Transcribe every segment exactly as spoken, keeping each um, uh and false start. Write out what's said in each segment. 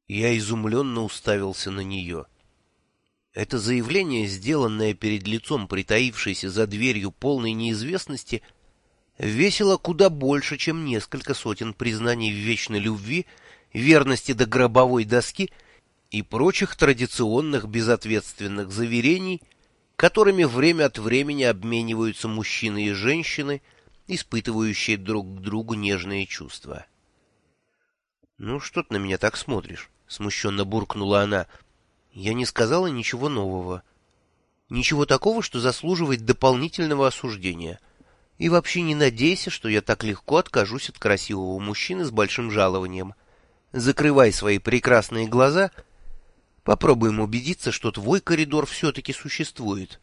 Я изумленно уставился на нее. Это заявление, сделанное перед лицом притаившейся за дверью полной неизвестности, весило куда больше, чем несколько сотен признаний в вечной любви, верности до гробовой доски и прочих традиционных безответственных заверений, которыми время от времени обмениваются мужчины и женщины, испытывающие друг к другу нежные чувства. «Ну, что ты на меня так смотришь?» — смущенно буркнула она. «Я не сказала ничего нового. Ничего такого, что заслуживает дополнительного осуждения. И вообще не надейся, что я так легко откажусь от красивого мужчины с большим жалованием. Закрывай свои прекрасные глаза. Попробуем убедиться, что твой коридор все-таки существует».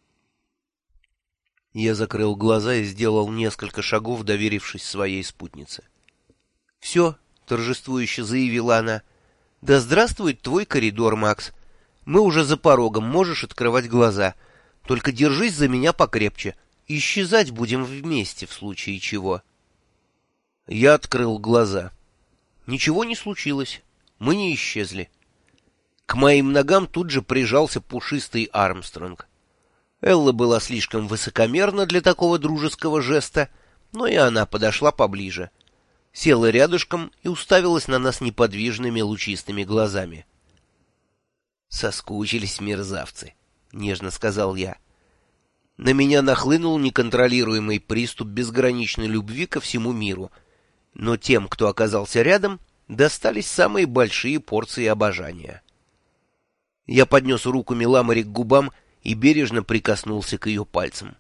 Я закрыл глаза и сделал несколько шагов, доверившись своей спутнице. «Все», — торжествующе заявила она, — «да здравствует твой коридор, Макс. Мы уже за порогом, можешь открывать глаза. Только держись за меня покрепче. Исчезать будем вместе в случае чего». Я открыл глаза. Ничего не случилось. Мы не исчезли. К моим ногам тут же прижался пушистый Армстронг. Элла была слишком высокомерна для такого дружеского жеста, но и она подошла поближе. Села рядышком и уставилась на нас неподвижными лучистыми глазами. «Соскучились мерзавцы», — нежно сказал я. На меня нахлынул неконтролируемый приступ безграничной любви ко всему миру, но тем, кто оказался рядом, достались самые большие порции обожания. Я поднес руку Миламари к губам и бережно прикоснулся к ее пальцам.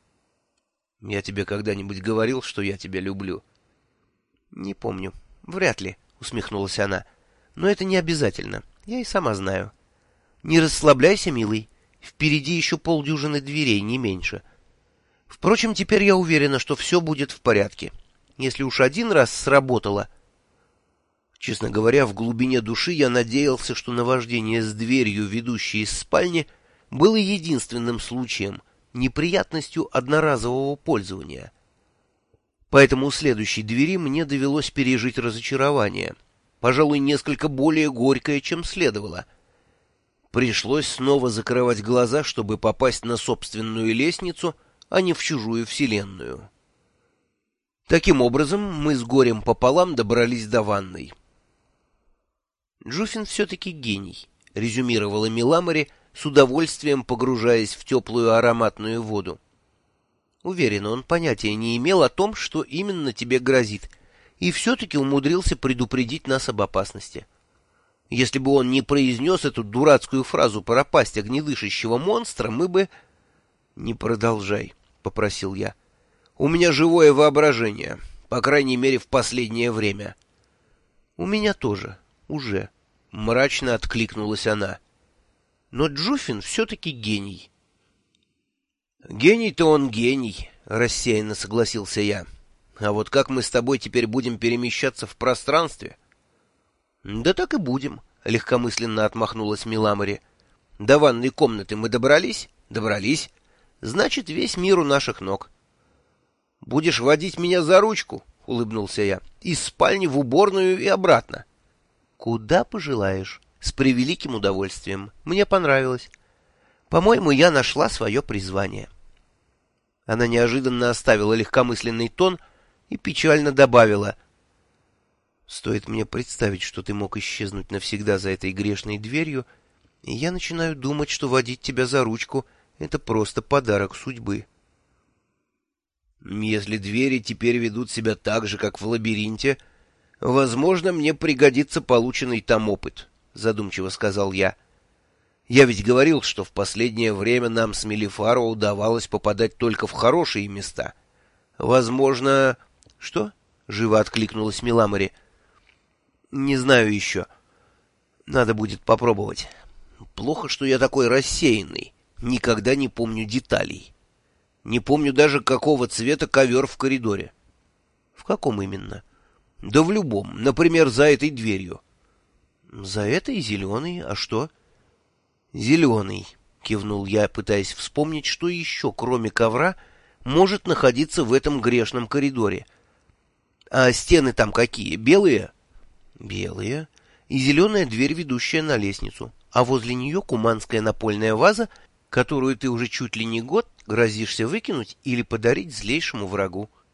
«Я тебе когда-нибудь говорил, что я тебя люблю?» «Не помню. Вряд ли», — усмехнулась она. «Но это не обязательно. Я и сама знаю. Не расслабляйся, милый. Впереди еще полдюжины дверей, не меньше. Впрочем, теперь я уверена, что все будет в порядке. Если уж один раз сработало...» Честно говоря, в глубине души я надеялся, что наваждение с дверью, ведущей из спальни, было единственным случаем, неприятностью одноразового пользования. Поэтому у следующей двери мне довелось пережить разочарование, пожалуй, несколько более горькое, чем следовало. Пришлось снова закрывать глаза, чтобы попасть на собственную лестницу, а не в чужую вселенную. Таким образом, мы с горем пополам добрались до ванной. «Джуфин все-таки гений», — резюмировала Миламари, с удовольствием погружаясь в теплую ароматную воду. «Уверена, он понятия не имел о том, что именно тебе грозит, и все-таки умудрился предупредить нас об опасности. Если бы он не произнес эту дурацкую фразу про пасть огнедышащего монстра, мы бы...» «Не продолжай», — попросил я. «У меня живое воображение, по крайней мере, в последнее время». «У меня тоже, уже», — мрачно откликнулась она. «Но Джуфин все-таки гений». «Гений-то он гений», — рассеянно согласился я. «А вот как мы с тобой теперь будем перемещаться в пространстве?» «Да так и будем», — легкомысленно отмахнулась Миламари. «До ванной комнаты мы добрались?» «Добрались. Значит, весь мир у наших ног». «Будешь водить меня за ручку?» — улыбнулся я. «Из спальни в уборную и обратно». «Куда пожелаешь. С превеликим удовольствием. Мне понравилось. По-моему, я нашла свое призвание». Она неожиданно оставила легкомысленный тон и печально добавила: «Стоит мне представить, что ты мог исчезнуть навсегда за этой грешной дверью, и я начинаю думать, что водить тебя за ручку — это просто подарок судьбы». «Если двери теперь ведут себя так же, как в лабиринте, возможно, мне пригодится полученный там опыт», — задумчиво сказал я. «Я ведь говорил, что в последнее время нам с Мелифаро удавалось попадать только в хорошие места. Возможно...» «Что?» — живо откликнулась Миламари. «Не знаю еще. Надо будет попробовать. Плохо, что я такой рассеянный. Никогда не помню деталей. Не помню даже, какого цвета ковер в коридоре». «В каком именно?» «Да в любом. Например, за этой дверью». «За этой зеленый. А что?» «Зеленый», — кивнул я, пытаясь вспомнить, что еще, кроме ковра, может находиться в этом грешном коридоре. «А стены там какие? Белые?» «Белые. и зеленая дверь, ведущая на лестницу, а возле нее куманская напольная ваза, которую ты уже чуть ли не год грозишься выкинуть или подарить злейшему врагу.